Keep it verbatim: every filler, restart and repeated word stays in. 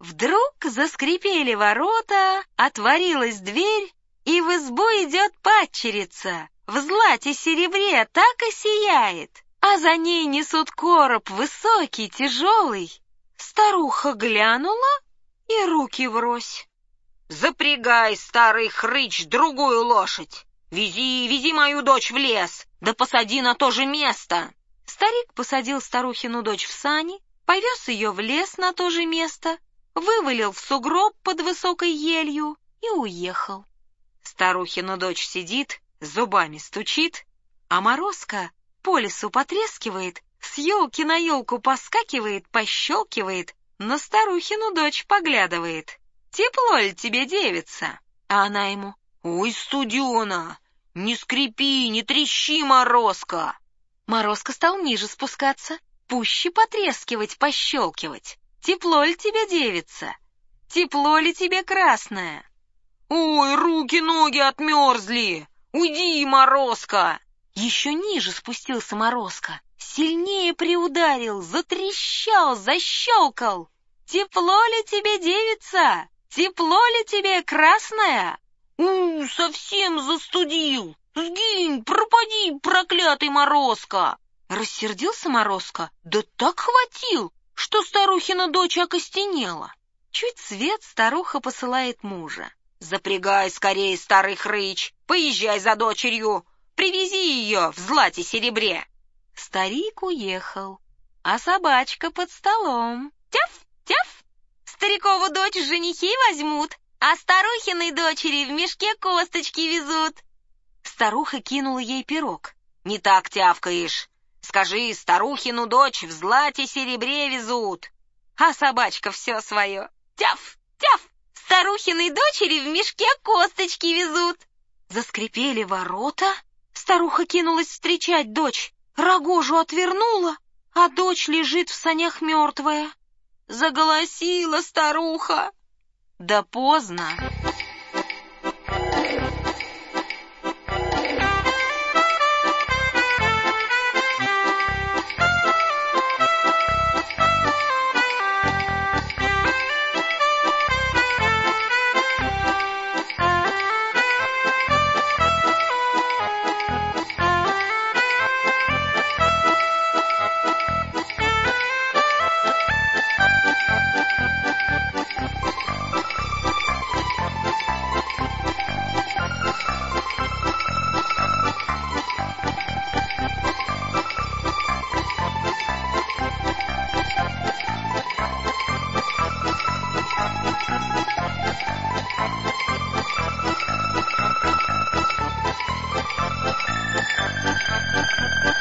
Вдруг заскрипели ворота, отворилась дверь, и в избу идет падчерица. В злате-серебре так и сияет, а за ней несут короб высокий, тяжелый. Старуха глянула и руки врозь. «Запрягай, старый хрыч, другую лошадь! Вези, вези мою дочь в лес, да посади на то же место!» Старик посадил старухину дочь в сани, повез ее в лес на то же место, вывалил в сугроб под высокой елью и уехал. Старухина дочь сидит, зубами стучит, а Морозко по лесу потрескивает, с елки на елку поскакивает, пощелкивает, на старухину дочь поглядывает. «Тепло ли тебе, девица?» А она ему: «Ой, студена, не скрипи, не трещи, Морозко!» Морозко стал ниже спускаться, пуще потрескивать, пощелкивать. «Тепло ли тебе, девица? Тепло ли тебе, красная?» «Ой, руки-ноги отмерзли! Уйди, Морозко!» Еще ниже спустился Морозко, сильнее приударил, затрещал, защелкал. «Тепло ли тебе, девица? Тепло ли тебе, красная?» «У, совсем застудил! Сгинь, пропади, проклятый Морозко!» Рассердился Морозко, да так хватил, что старухина дочь окостенела. Чуть свет старуха посылает мужа. «Запрягай скорее, старый хрыч, поезжай за дочерью, привези ее в злате-серебре!» Старик уехал, а собачка под столом. «Тяф, тяф! Старикову дочь в женихи возьмут, а старухиной дочери в мешке косточки везут». Старуха кинула ей пирог. «Не так тявкаешь. Скажи, старухину дочь в злате-серебре везут». А собачка все свое. «Тяф, тяф! Старухиной дочери в мешке косточки везут». Заскрипели ворота. Старуха кинулась встречать дочь, рогожу отвернула, а дочь лежит в санях мертвая. Заголосила старуха. Да поздно. Thank you.